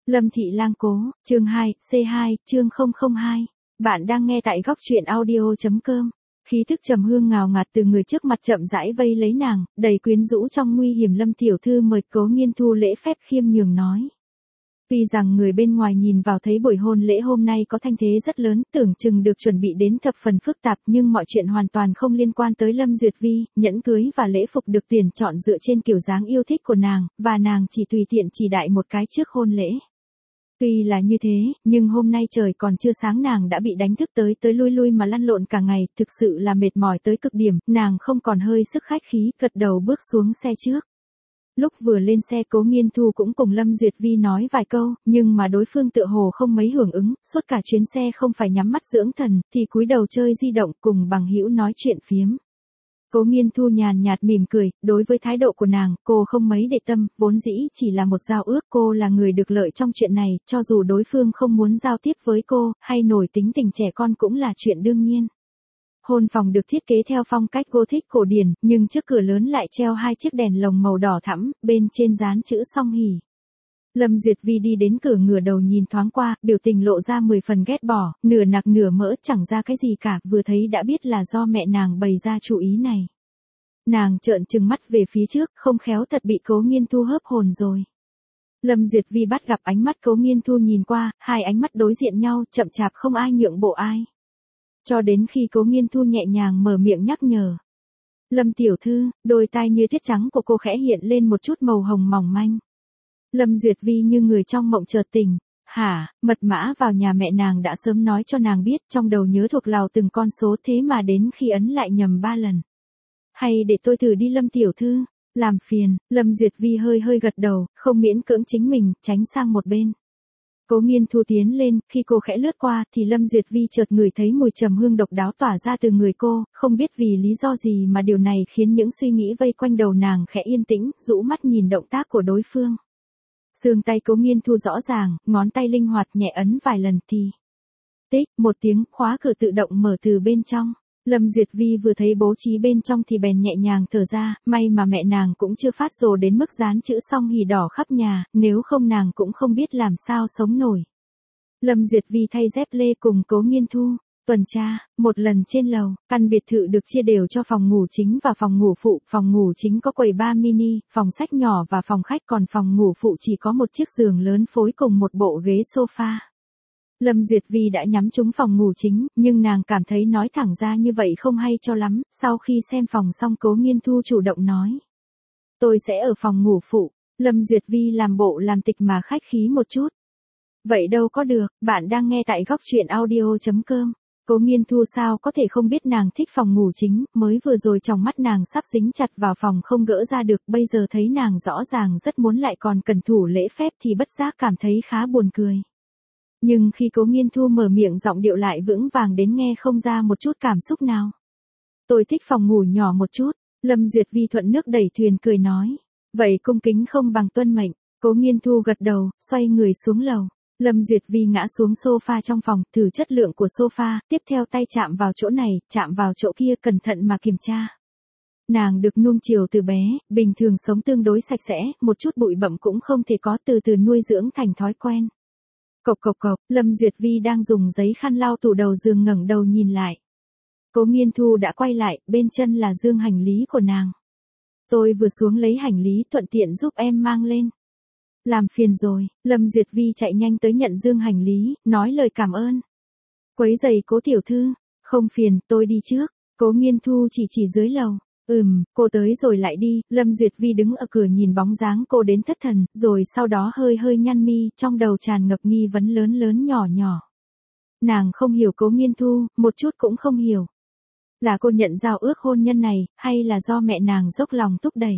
Lâm Thị Lang Cố, chương 2, C2, chương 002. Bạn đang nghe tại góc truyện audio.com. Khí thức trầm hương ngào ngạt từ người trước mặt chậm rãi vây lấy nàng, đầy quyến rũ trong nguy hiểm. Lâm tiểu thư mời Cố Nghiên Thu lễ phép khiêm nhường nói. Tuy rằng người bên ngoài nhìn vào thấy buổi hôn lễ hôm nay có thanh thế rất lớn, tưởng chừng được chuẩn bị đến thập phần phức tạp, nhưng mọi chuyện hoàn toàn không liên quan tới Lâm Duyệt Vi. Nhẫn cưới và lễ phục được tuyển chọn dựa trên kiểu dáng yêu thích của nàng, và nàng chỉ tùy tiện chỉ đại một cái trước hôn lễ. Tuy là như thế, nhưng hôm nay trời còn chưa sáng nàng đã bị đánh thức tới lui mà lăn lộn cả ngày, thực sự là mệt mỏi tới cực điểm, nàng không còn hơi sức khách khí, gật đầu bước xuống xe trước. Lúc vừa lên xe Cố Nghiên Thu cũng cùng Lâm Duyệt Vi nói vài câu, nhưng mà đối phương tựa hồ không mấy hưởng ứng, suốt cả chuyến xe không phải nhắm mắt dưỡng thần, thì cúi đầu chơi di động cùng bằng hữu nói chuyện phiếm. Cố Nghiên Thu nhàn nhạt mỉm cười, đối với thái độ của nàng, cô không mấy để tâm, vốn dĩ chỉ là một giao ước, cô là người được lợi trong chuyện này, cho dù đối phương không muốn giao tiếp với cô, hay nổi tính tình trẻ con cũng là chuyện đương nhiên. Hôn phòng được thiết kế theo phong cách Gothic cổ điển, nhưng trước cửa lớn lại treo hai chiếc đèn lồng màu đỏ thẫm, bên trên dán chữ song hỷ. Lâm Duyệt Vi đi đến cửa ngửa đầu nhìn thoáng qua, biểu tình lộ ra 10 phần ghét bỏ, nửa nặc nửa mỡ chẳng ra cái gì cả, vừa thấy đã biết là do mẹ nàng bày ra chủ ý này. Nàng trợn trừng mắt về phía trước, không khéo thật bị Cố Nghiên Thu hớp hồn rồi. Lâm Duyệt Vi bắt gặp ánh mắt Cố Nghiên Thu nhìn qua, hai ánh mắt đối diện nhau, chậm chạp không ai nhượng bộ ai. Cho đến khi Cố Nghiên Thu nhẹ nhàng mở miệng nhắc nhở. Lâm tiểu thư, đôi tai như tuyết trắng của cô khẽ hiện lên một chút màu hồng mỏng manh. Lâm Duyệt Vi như người trong mộng chợt tỉnh. Hả, mật mã vào nhà mẹ nàng đã sớm nói cho nàng biết, trong đầu nhớ thuộc lào từng con số, thế mà đến khi ấn lại nhầm 3 lần. Hay để tôi thử đi Lâm tiểu thư, làm phiền. Lâm Duyệt Vi hơi gật đầu, không miễn cưỡng chính mình, tránh sang một bên. Cố Nghiên Thu tiến lên, khi cô khẽ lướt qua thì Lâm Duyệt Vi chợt ngửi thấy mùi trầm hương độc đáo tỏa ra từ người cô, không biết vì lý do gì mà điều này khiến những suy nghĩ vây quanh đầu nàng khẽ yên tĩnh, rũ mắt nhìn động tác của đối phương. Xương tay Cố Nghiên Thu rõ ràng, ngón tay linh hoạt nhẹ ấn vài lần thì tích, một tiếng, khóa cửa tự động mở từ bên trong. Lâm Duyệt Vi vừa thấy bố trí bên trong thì bèn nhẹ nhàng thở ra, may mà mẹ nàng cũng chưa phát rồ đến mức dán chữ song hỷ đỏ khắp nhà, nếu không nàng cũng không biết làm sao sống nổi. Lâm Duyệt Vi thay dép lê cùng Cố Nghiên Thu tuần tra, một lần trên lầu, căn biệt thự được chia đều cho phòng ngủ chính và phòng ngủ phụ, phòng ngủ chính có quầy bar mini, phòng sách nhỏ và phòng khách, còn phòng ngủ phụ chỉ có một chiếc giường lớn phối cùng một bộ ghế sofa. Lâm Duyệt Vi đã nhắm trúng phòng ngủ chính, nhưng nàng cảm thấy nói thẳng ra như vậy không hay cho lắm, sau khi xem phòng xong Cố Nghiên Thu chủ động nói. Tôi sẽ ở phòng ngủ phụ. Lâm Duyệt Vi làm bộ làm tịch mà khách khí một chút. Vậy đâu có được, bạn đang nghe tại góc truyện audio.com. Cố Nghiên Thu sao có thể không biết nàng thích phòng ngủ chính, mới vừa rồi trong mắt nàng sắp dính chặt vào phòng không gỡ ra được, bây giờ thấy nàng rõ ràng rất muốn lại còn cần thủ lễ phép thì bất giác cảm thấy khá buồn cười. Nhưng khi Cố Nghiên Thu mở miệng giọng điệu lại vững vàng đến nghe không ra một chút cảm xúc nào. Tôi thích phòng ngủ nhỏ một chút. Lâm Duyệt Vi thuận nước đẩy thuyền cười nói. Vậy cung kính không bằng tuân mệnh. Cố Nghiên Thu gật đầu, xoay người xuống lầu. Lâm Duyệt Vi ngã xuống sofa trong phòng, thử chất lượng của sofa, tiếp theo tay chạm vào chỗ này, chạm vào chỗ kia, cẩn thận mà kiểm tra. Nàng được nuông chiều từ bé, bình thường sống tương đối sạch sẽ, một chút bụi bặm cũng không thể có, từ từ nuôi dưỡng thành thói quen. Cộc cộc cộc, Lâm Duyệt Vi đang dùng giấy khăn lau tủ đầu giường ngẩng đầu nhìn lại. Cố Nghiên Thu đã quay lại, bên chân là dương hành lý của nàng. Tôi vừa xuống lấy hành lý, thuận tiện giúp em mang lên. Làm phiền rồi. Lâm Duyệt Vi chạy nhanh tới nhận dương hành lý, nói lời cảm ơn. Quấy giày Cố tiểu thư. Không phiền, tôi đi trước. Cố Nghiên Thu chỉ dưới lầu. Cô tới rồi lại đi. Lâm Duyệt Vi đứng ở cửa nhìn bóng dáng cô đến thất thần, rồi sau đó hơi nhăn mi, trong đầu tràn ngập nghi vấn lớn nhỏ. Nàng không hiểu Cố Nghiên Thu, một chút cũng không hiểu. Là cô nhận giao ước hôn nhân này, hay là do mẹ nàng dốc lòng thúc đẩy?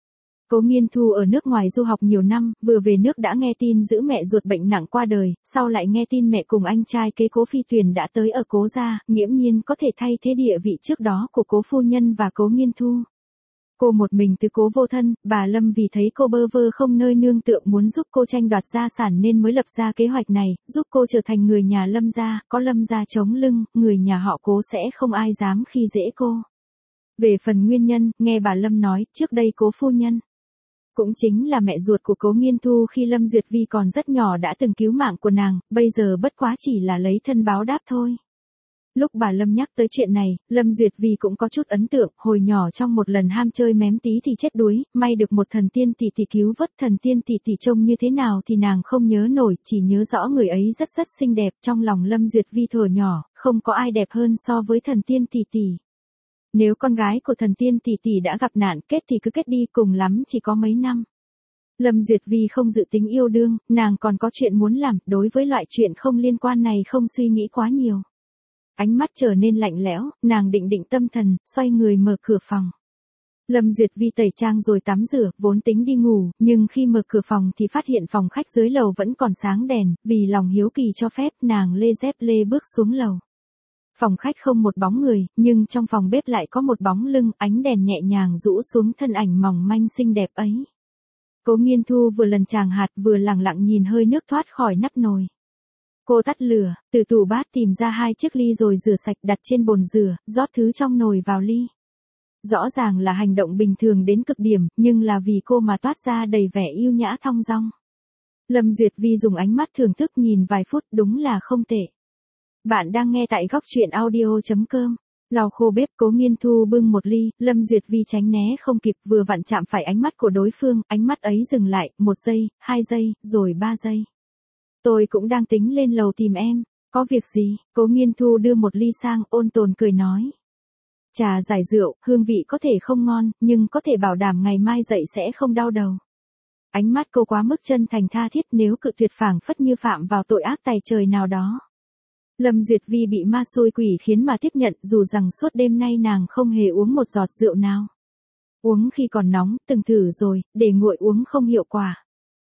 Cố Nghiên Thu ở nước ngoài du học nhiều năm, vừa về nước đã nghe tin giữ mẹ ruột bệnh nặng qua đời, sau lại nghe tin mẹ cùng anh trai kế Cố Phi Tuyền đã tới ở Cố gia, nghiễm nhiên có thể thay thế địa vị trước đó của Cố phu nhân và Cố Nghiên Thu. Cô một mình tứ cố vô thân, bà Lâm vì thấy cô bơ vơ không nơi nương tựa muốn giúp cô tranh đoạt gia sản nên mới lập ra kế hoạch này, giúp cô trở thành người nhà Lâm gia, có Lâm gia chống lưng, người nhà họ Cố sẽ không ai dám khi dễ cô. Về phần nguyên nhân, nghe bà Lâm nói, trước đây Cố phu nhân Cũng chính là mẹ ruột của Cố Nghiên Thu khi Lâm Duyệt Vi còn rất nhỏ đã từng cứu mạng của nàng, bây giờ bất quá chỉ là lấy thân báo đáp thôi. Lúc bà Lâm nhắc tới chuyện này, Lâm Duyệt Vi cũng có chút ấn tượng, hồi nhỏ trong một lần ham chơi mém tí thì chết đuối, may được một thần tiên tỷ tỷ cứu vớt. Thần tiên tỷ tỷ trông như thế nào thì nàng không nhớ nổi, chỉ nhớ rõ người ấy rất rất xinh đẹp. Trong lòng Lâm Duyệt Vi thuở nhỏ, không có ai đẹp hơn so với thần tiên tỷ tỷ. Nếu con gái của thần tiên tỷ tỷ đã gặp nạn, kết thì cứ kết đi, cùng lắm chỉ có mấy năm. Lâm Duyệt Vi không dự tính yêu đương, nàng còn có chuyện muốn làm, đối với loại chuyện không liên quan này không suy nghĩ quá nhiều. Ánh mắt trở nên lạnh lẽo, nàng định tâm thần, xoay người mở cửa phòng. Lâm Duyệt Vi tẩy trang rồi tắm rửa, vốn tính đi ngủ, nhưng khi mở cửa phòng thì phát hiện phòng khách dưới lầu vẫn còn sáng đèn, vì lòng hiếu kỳ cho phép, nàng lê dép lê bước xuống lầu. Phòng khách không một bóng người, nhưng trong phòng bếp lại có một bóng lưng, ánh đèn nhẹ nhàng rũ xuống thân ảnh mỏng manh xinh đẹp ấy. Cố Nghiên Thu vừa lần tràng hạt vừa lẳng lặng nhìn hơi nước thoát khỏi nắp nồi. Cô tắt lửa, từ tủ bát tìm ra 2 chiếc ly rồi rửa sạch đặt trên bồn rửa, rót thứ trong nồi vào ly. Rõ ràng là hành động bình thường đến cực điểm, nhưng là vì cô mà toát ra đầy vẻ yêu nhã thong dong. Lâm Duyệt Vi dùng ánh mắt thưởng thức nhìn vài phút, đúng là không tệ. Bạn đang nghe tại góc truyện audio.com. Lau khô bếp, Cố Nghiên Thu bưng một ly, Lâm Duyệt Vi tránh né không kịp, vừa vặn chạm phải ánh mắt của đối phương, ánh mắt ấy dừng lại, 1 giây, 2 giây, rồi 3 giây. Tôi cũng đang tính lên lầu tìm em, có việc gì? Cố Nghiên Thu đưa một ly sang, ôn tồn cười nói. Trà giải rượu, hương vị có thể không ngon, nhưng có thể bảo đảm ngày mai dậy sẽ không đau đầu. Ánh mắt cô quá mức chân thành tha thiết, nếu cự tuyệt phảng phất như phạm vào tội ác tày trời nào đó. Lâm Duyệt Vi bị ma xui quỷ khiến mà tiếp nhận, dù rằng suốt đêm nay nàng không hề uống một giọt rượu nào. Uống khi còn nóng, từng thử rồi, để nguội uống không hiệu quả.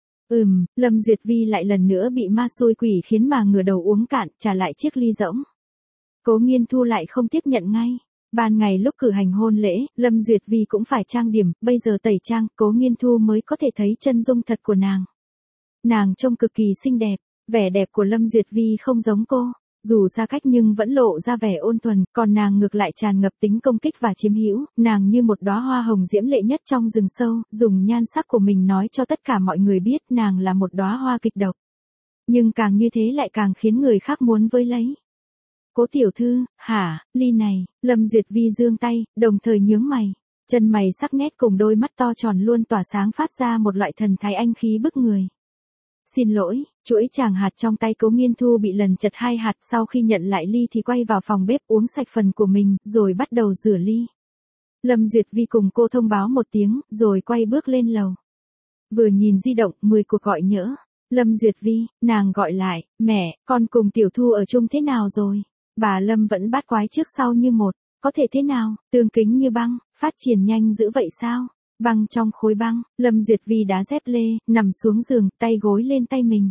Lâm Duyệt Vi lại lần nữa bị ma xui quỷ khiến mà ngửa đầu uống cạn, trả lại chiếc ly rỗng. Cố Nghiên Thu lại không tiếp nhận ngay. Ban ngày lúc cử hành hôn lễ, Lâm Duyệt Vi cũng phải trang điểm, bây giờ tẩy trang, Cố Nghiên Thu mới có thể thấy chân dung thật của nàng. Nàng trông cực kỳ xinh đẹp, vẻ đẹp của Lâm Duyệt Vi không giống cô. Dù xa cách nhưng vẫn lộ ra vẻ ôn thuần, còn nàng ngược lại tràn ngập tính công kích và chiếm hữu, nàng như một đóa hoa hồng diễm lệ nhất trong rừng sâu, dùng nhan sắc của mình nói cho tất cả mọi người biết nàng là một đóa hoa kịch độc. Nhưng càng như thế lại càng khiến người khác muốn với lấy. Cố tiểu thư, hả, ly này, Lâm Duyệt Vi giương tay, đồng thời nhướng mày. Chân mày sắc nét cùng đôi mắt to tròn luôn tỏa sáng phát ra một loại thần thái anh khí bức người. Xin lỗi, chuỗi tràng hạt trong tay Cố Nghiên Thu bị lần chật 2 hạt, sau khi nhận lại ly thì quay vào phòng bếp uống sạch phần của mình, rồi bắt đầu rửa ly. Lâm Duyệt Vi cùng cô thông báo một tiếng, rồi quay bước lên lầu. Vừa nhìn di động, 10 cuộc gọi nhỡ. Lâm Duyệt Vi, nàng gọi lại, mẹ, con cùng Tiểu Thu ở chung thế nào rồi? Bà Lâm vẫn bát quái trước sau như một, có thể thế nào, tương kính như băng, phát triển nhanh dữ vậy sao? Băng trong khối băng, Lâm Duyệt Vi đá dép lê, nằm xuống giường, tay gối lên tay mình.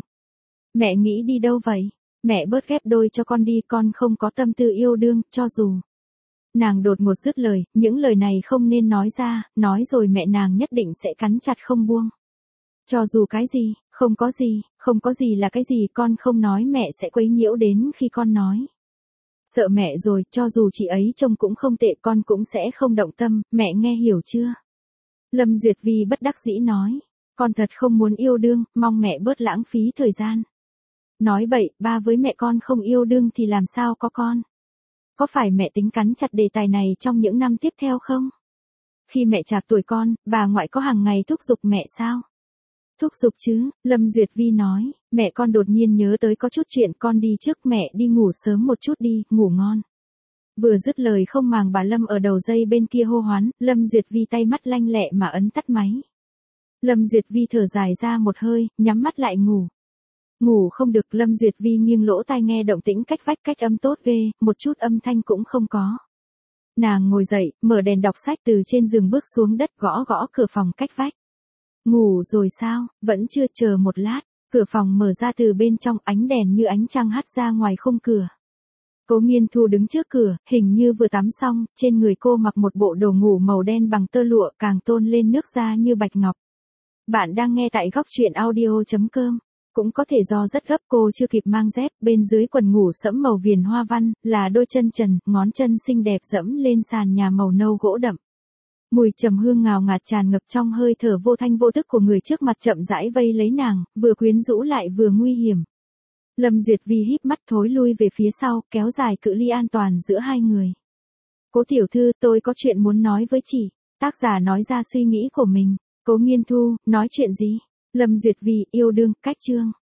Mẹ nghĩ đi đâu vậy? Mẹ bớt ghép đôi cho con đi, con không có tâm tư yêu đương, cho dù. Nàng đột ngột dứt lời, những lời này không nên nói ra, nói rồi mẹ nàng nhất định sẽ cắn chặt không buông. Cho dù cái gì, không có gì là cái gì, con không nói mẹ sẽ quấy nhiễu đến khi con nói. Sợ mẹ rồi, cho dù chị ấy trông cũng không tệ con cũng sẽ không động tâm, mẹ nghe hiểu chưa? Lâm Duyệt Vi bất đắc dĩ nói, con thật không muốn yêu đương, mong mẹ bớt lãng phí thời gian. Nói bậy, ba với mẹ con không yêu đương thì làm sao có con? Có phải mẹ tính cắn chặt đề tài này trong những năm tiếp theo không? Khi mẹ trạc tuổi con, bà ngoại có hàng ngày thúc giục mẹ sao? Thúc giục chứ, Lâm Duyệt Vi nói, mẹ con đột nhiên nhớ tới có chút chuyện, con đi trước, mẹ đi ngủ sớm một chút đi, ngủ ngon. Vừa dứt lời không màng bà Lâm ở đầu dây bên kia hô hoán, Lâm Duyệt Vi tay mắt lanh lẹ mà ấn tắt máy. Lâm Duyệt Vi thở dài ra một hơi, nhắm mắt lại ngủ. Ngủ không được, Lâm Duyệt Vi nghiêng lỗ tai nghe động tĩnh cách vách, cách âm tốt ghê, một chút âm thanh cũng không có. Nàng ngồi dậy, mở đèn đọc sách, từ trên giường bước xuống đất, gõ gõ cửa phòng cách vách. Ngủ rồi sao, vẫn chưa, chờ một lát, cửa phòng mở ra, từ bên trong ánh đèn như ánh trăng hắt ra ngoài khung cửa. Cố Nghiên Thu đứng trước cửa, hình như vừa tắm xong, trên người cô mặc một bộ đồ ngủ màu đen bằng tơ lụa, càng tôn lên nước da như bạch ngọc. Bạn đang nghe tại góc truyện audio.com. Cũng có thể do rất gấp cô chưa kịp mang dép, bên dưới quần ngủ sẫm màu viền hoa văn, là đôi chân trần, ngón chân xinh đẹp dẫm lên sàn nhà màu nâu gỗ đậm. Mùi trầm hương ngào ngạt tràn ngập trong hơi thở vô thanh vô tức của người trước mặt chậm rãi vây lấy nàng, vừa quyến rũ lại vừa nguy hiểm. Lâm Duyệt Vi híp mắt thối lui về phía sau, kéo dài cự ly an toàn giữa hai người. Cố tiểu thư, tôi có chuyện muốn nói với chị. Tác giả nói ra suy nghĩ của mình. Cố Nghiên Thu, nói chuyện gì? Lâm Duyệt Vi, yêu đương, cách chương.